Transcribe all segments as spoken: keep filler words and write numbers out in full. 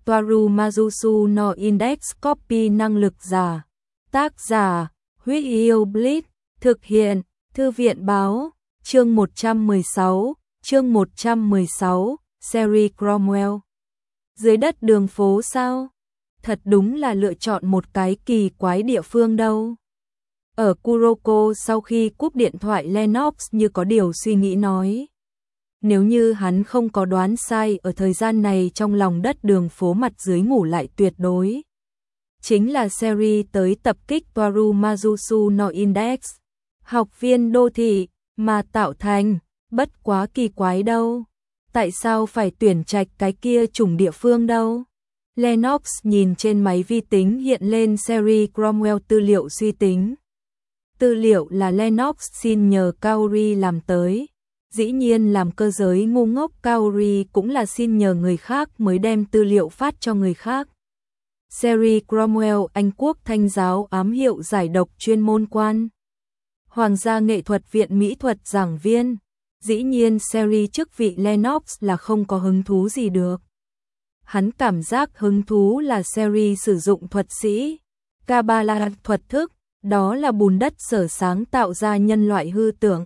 Toaru Mazusu no Index Copy năng lực giả. Tác giả, Huyết Yêu Blitz, thực hiện, Thư viện báo, chương một trăm mười sáu, chương một trăm mười sáu, series Cromwell. Dưới đất đường phố sao? Thật đúng là lựa chọn một cái kỳ quái địa phương đâu. Ở Kuroko sau khi cúp điện thoại, Lennox như có điều suy nghĩ nói. Nếu như hắn không có đoán sai, ở thời gian này trong lòng đất đường phố mặt dưới ngủ lại tuyệt đối chính là series tới tập kích Toaru Mazusu no Index, học viên đô thị, mà tạo thành, bất quá kỳ quái đâu. Tại sao phải tuyển trạch cái kia chủng địa phương đâu? Lennox nhìn trên máy vi tính hiện lên series Cromwell tư liệu suy tính. Tư liệu là Lennox xin nhờ Kaori làm tới. Dĩ nhiên làm cơ giới ngu ngốc, Kaori cũng là xin nhờ người khác mới đem tư liệu phát cho người khác. Series Cromwell, Anh Quốc Thanh giáo ám hiệu giải độc chuyên môn quan. Hoàng gia nghệ thuật viện mỹ thuật giảng viên. Dĩ nhiên series chức vị Lennox là không có hứng thú gì được. Hắn cảm giác hứng thú là series sử dụng thuật sĩ, Kabbalah thuật thức, đó là bùn đất sở sáng tạo ra nhân loại hư tưởng.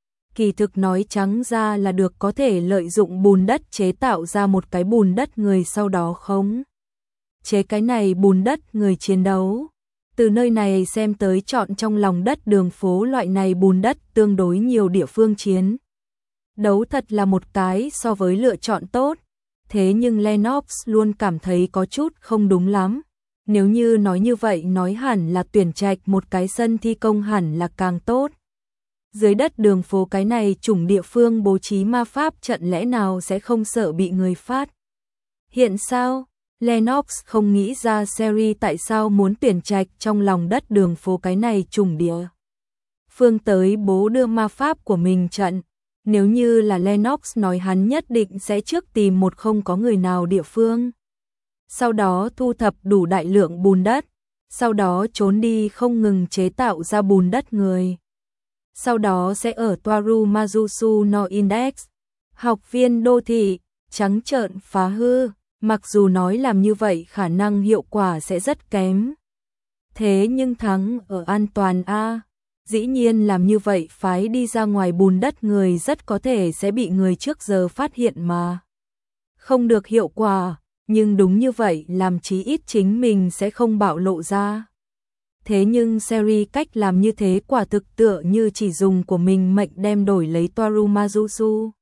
Kỳ thực nói trắng ra là được có thể lợi dụng bùn đất chế tạo ra một cái bùn đất người, sau đó khống chế cái này bùn đất người chiến đấu. Từ nơi này xem tới chọn trong lòng đất đường phố loại này bùn đất tương đối nhiều địa phương chiến đấu thật là một cái so với lựa chọn tốt. Thế nhưng Lennox luôn cảm thấy có chút không đúng lắm. Nếu như nói như vậy, nói hẳn là tuyển trạch một cái sân thi công hẳn là càng tốt. Dưới đất đường phố cái này chủng địa phương bố trí ma pháp trận lẽ nào sẽ không sợ bị người phát hiện sao? Lennox không nghĩ ra series tại sao muốn tuyển trạch trong lòng đất đường phố cái này chủng địa phương tới bố đưa ma pháp của mình trận. Nếu như là Lennox nói, hắn nhất định sẽ trước tìm một không có người nào địa phương, sau đó thu thập đủ đại lượng bùn đất, sau đó trốn đi không ngừng chế tạo ra bùn đất người. Sau đó sẽ ở Toaru Mazusu no Index, học viên đô thị, trắng trợn phá hư. Mặc dù nói làm như vậy khả năng hiệu quả sẽ rất kém, thế nhưng thắng ở an toàn a. Dĩ nhiên làm như vậy phái đi ra ngoài bùn đất người rất có thể sẽ bị người trước giờ phát hiện mà không được hiệu quả, nhưng đúng như vậy làm chí ít chính mình sẽ không bạo lộ ra. Thế nhưng series cách làm như thế quả thực tựa như chỉ dùng của mình mệnh đem đổi lấy Toaru Mazusu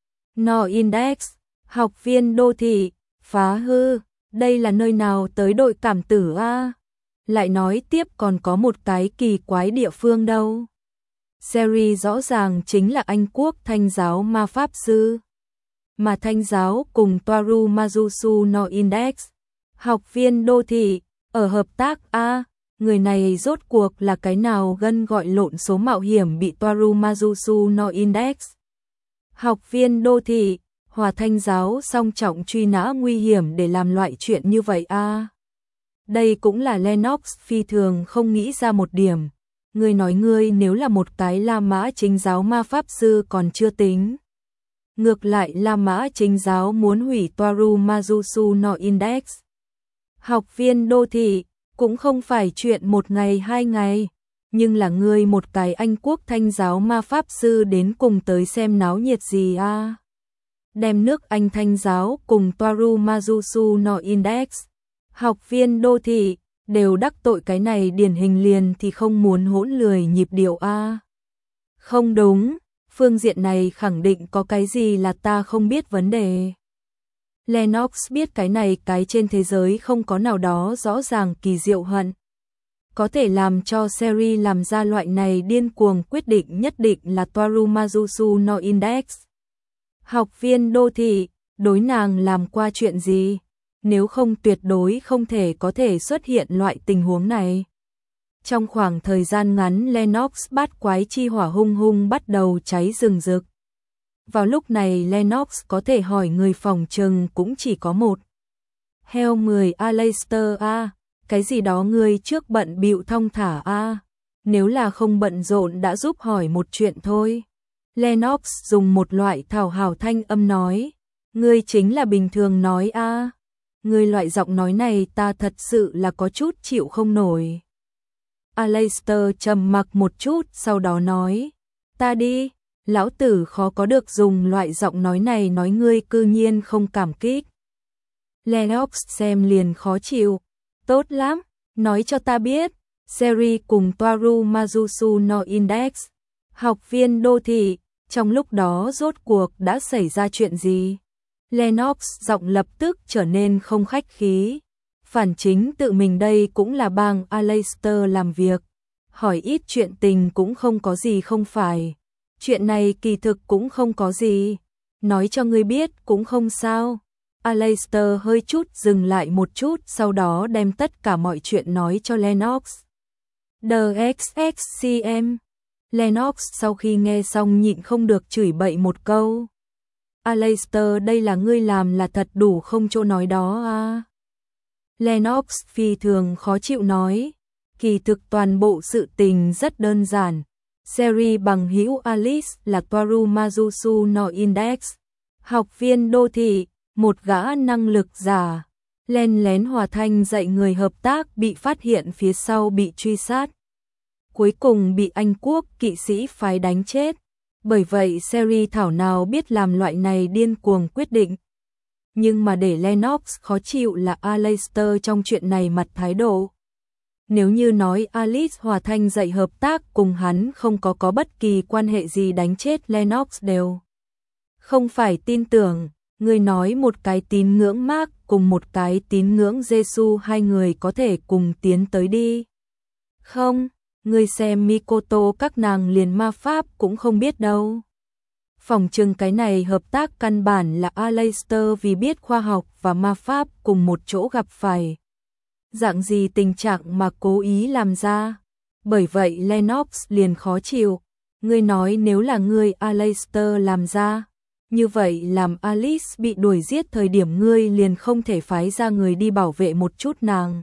no Index, học viên đô thị, phá hư. Đây là nơi nào tới đội cảm tử a? Lại nói tiếp còn có một cái kỳ quái địa phương đâu. Series rõ ràng chính là Anh Quốc Thanh giáo ma pháp sư, mà Thanh giáo cùng Toaru Mazusu no Index, học viên đô thị, ở hợp tác a. Người này rốt cuộc là cái nào gân gọi lộn số mạo hiểm bị Toaru Mazusu no Index, học viên đô thị, hòa Thanh giáo song trọng truy nã nguy hiểm để làm loại chuyện như vậy a. Đây cũng là Lennox phi thường không nghĩ ra một điểm. Ngươi nói ngươi nếu là một cái La Mã chính giáo ma pháp sư còn chưa tính. Ngược lại La Mã chính giáo muốn hủy Toaru Mazusu no Index, học viên đô thị, cũng không phải chuyện một ngày hai ngày. Nhưng là ngươi một cái Anh Quốc Thanh giáo ma pháp sư đến cùng tới xem náo nhiệt gì a? Đem nước Anh Thanh giáo cùng Toaru Mazusu no Index, học viên đô thị, đều đắc tội, cái này điển hình liền thì không muốn hỗn lười nhịp điệu a. Không đúng, phương diện này khẳng định có cái gì là ta không biết vấn đề. Lennox biết cái này cái trên thế giới không có nào đó rõ ràng kỳ diệu hận có thể làm cho series làm ra loại này điên cuồng quyết định, nhất định là Toaru Mazusu no Index, học viên đô thị, đối nàng làm qua chuyện gì, nếu không tuyệt đối không thể có thể xuất hiện loại tình huống này. Trong khoảng thời gian ngắn Lennox bát quái chi hỏa hung hung bắt đầu cháy rừng rực. Vào lúc này Lennox có thể hỏi người phòng trừng cũng chỉ có một. Heo mười Aleister a, cái gì đó người trước bận bịu thong thả a, nếu là không bận rộn đã giúp hỏi một chuyện thôi. Lennox dùng một loại thảo hào thanh âm nói, ngươi chính là bình thường nói a. Người loại giọng nói này ta thật sự là có chút chịu không nổi. Aleister trầm mặc một chút sau đó nói, ta đi, lão tử khó có được dùng loại giọng nói này nói ngươi cư nhiên không cảm kích. Lennox xem liền khó chịu, tốt lắm, nói cho ta biết, Seri cùng Toaru Mazusu no Index, học viên đô thị, trong lúc đó rốt cuộc đã xảy ra chuyện gì? Lennox giọng lập tức trở nên không khách khí. Phản chính tự mình đây cũng là bang Aleister làm việc. Hỏi ít chuyện tình cũng không có gì không phải. Chuyện này kỳ thực cũng không có gì. Nói cho ngươi biết cũng không sao. Aleister hơi chút dừng lại một chút sau đó đem tất cả mọi chuyện nói cho Lennox. The ích ích xê em. Lennox sau khi nghe xong nhịn không được chửi bậy một câu. Aleister đây là ngươi làm là thật đủ không chỗ nói đó à. Lennox phi thường khó chịu nói. Kỳ thực toàn bộ sự tình rất đơn giản. Seri bằng hữu Alice là Toaru Mazusu no Index. Học viên đô thị, một gã năng lực giả. Len lén hòa thanh dạy người hợp tác bị phát hiện phía sau bị truy sát. Cuối cùng bị Anh quốc kỵ sĩ phái đánh chết. Bởi vậy Seri thảo nào biết làm loại này điên cuồng quyết định. Nhưng mà để Lennox khó chịu là Aleister trong chuyện này mặt thái độ. Nếu như nói Alice hòa thanh dạy hợp tác cùng hắn không có có bất kỳ quan hệ gì đánh chết Lennox đều. Không phải tin tưởng, người nói một cái tín ngưỡng Mark cùng một cái tín ngưỡng Giêsu hai người có thể cùng tiến tới đi. Không, người xem Mikoto các nàng liền ma pháp cũng không biết đâu. Phỏng chừng cái này hợp tác căn bản là Aleister vì biết khoa học và ma pháp cùng một chỗ gặp phải. Dạng gì tình trạng mà cố ý làm ra. Bởi vậy Lennox liền khó chịu. Ngươi nói nếu là ngươi Aleister làm ra. Như vậy làm Alice bị đuổi giết thời điểm ngươi liền không thể phái ra người đi bảo vệ một chút nàng.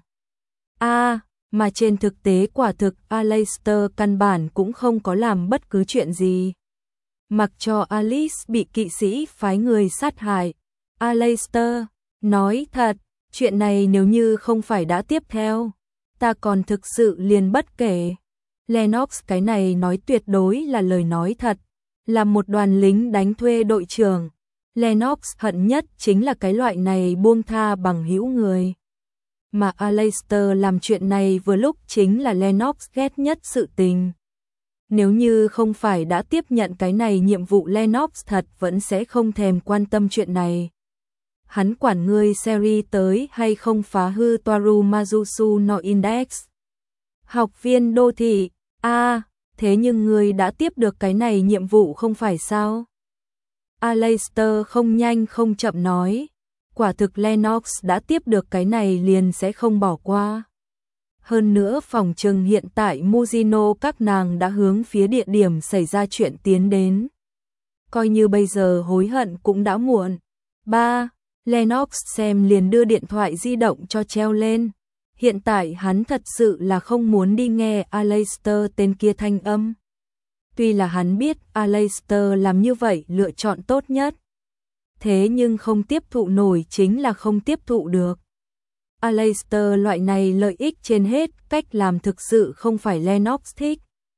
À, mà trên thực tế quả thực Aleister căn bản cũng không có làm bất cứ chuyện gì. Mặc cho Alice bị kỵ sĩ phái người sát hại. Aleister, nói thật, chuyện này nếu như không phải đã tiếp theo, ta còn thực sự liền bất kể. Lennox cái này nói tuyệt đối là lời nói thật. Là một đoàn lính đánh thuê đội trưởng, Lennox hận nhất chính là cái loại này buông tha bằng hữu người. Mà Aleister làm chuyện này vừa lúc chính là Lennox ghét nhất sự tình. Nếu như không phải đã tiếp nhận cái này nhiệm vụ Lennox thật vẫn sẽ không thèm quan tâm chuyện này. Hắn quản ngươi Seri tới hay không phá hư Toaru Mazusu no Index. Học viên đô thị, a à, thế nhưng ngươi đã tiếp được cái này nhiệm vụ không phải sao? Aleister không nhanh không chậm nói. Quả thực Lennox đã tiếp được cái này liền sẽ không bỏ qua. Hơn nữa phòng trừng hiện tại Mujino các nàng đã hướng phía địa điểm xảy ra chuyện tiến đến. Coi như bây giờ hối hận cũng đã muộn. ba. Lennox xem liền đưa điện thoại di động cho treo lên. Hiện tại hắn thật sự là không muốn đi nghe Aleister tên kia thanh âm. Tuy là hắn biết Aleister làm như vậy lựa chọn tốt nhất. Thế nhưng không tiếp thụ nổi chính là không tiếp thụ được. Aleister loại này lợi ích trên hết cách làm thực sự không phải Lennox thích.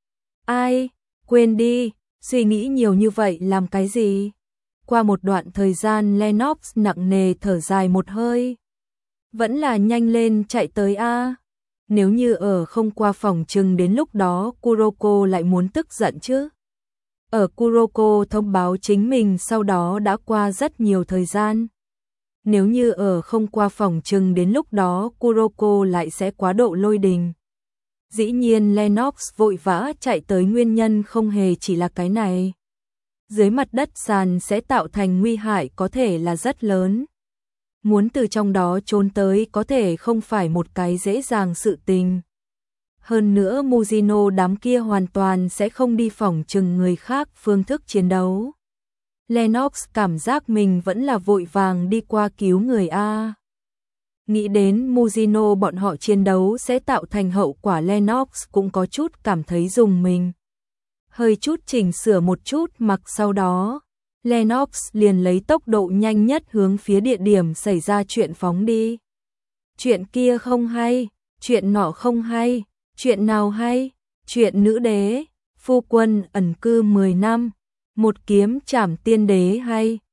Ai, quên đi, suy nghĩ nhiều như vậy làm cái gì? Qua một đoạn thời gian Lennox nặng nề thở dài một hơi. Vẫn là nhanh lên chạy tới a. Nếu như ở không qua phòng chừng đến lúc đó Kuroko lại muốn tức giận chứ. Ở Kuroko thông báo chính mình sau đó đã qua rất nhiều thời gian. Nếu như ở không qua phòng chừng đến lúc đó Kuroko lại sẽ quá độ lôi đình. Dĩ nhiên Lennox vội vã chạy tới nguyên nhân không hề chỉ là cái này. Dưới mặt đất sàn sẽ tạo thành nguy hại có thể là rất lớn. Muốn từ trong đó trốn tới có thể không phải một cái dễ dàng sự tình. Hơn nữa Mujino đám kia hoàn toàn sẽ không đi phỏng chừng người khác phương thức chiến đấu. Lennox cảm giác mình vẫn là vội vàng đi qua cứu người A. Nghĩ đến Mujino bọn họ chiến đấu sẽ tạo thành hậu quả Lennox cũng có chút cảm thấy rùng mình. Hơi chút chỉnh sửa một chút mặc sau đó, Lennox liền lấy tốc độ nhanh nhất hướng phía địa điểm xảy ra chuyện phóng đi. Chuyện kia không hay, chuyện nọ không hay, chuyện nào hay? Chuyện nữ đế, phu quân ẩn cư mười năm, một kiếm trảm tiên đế hay,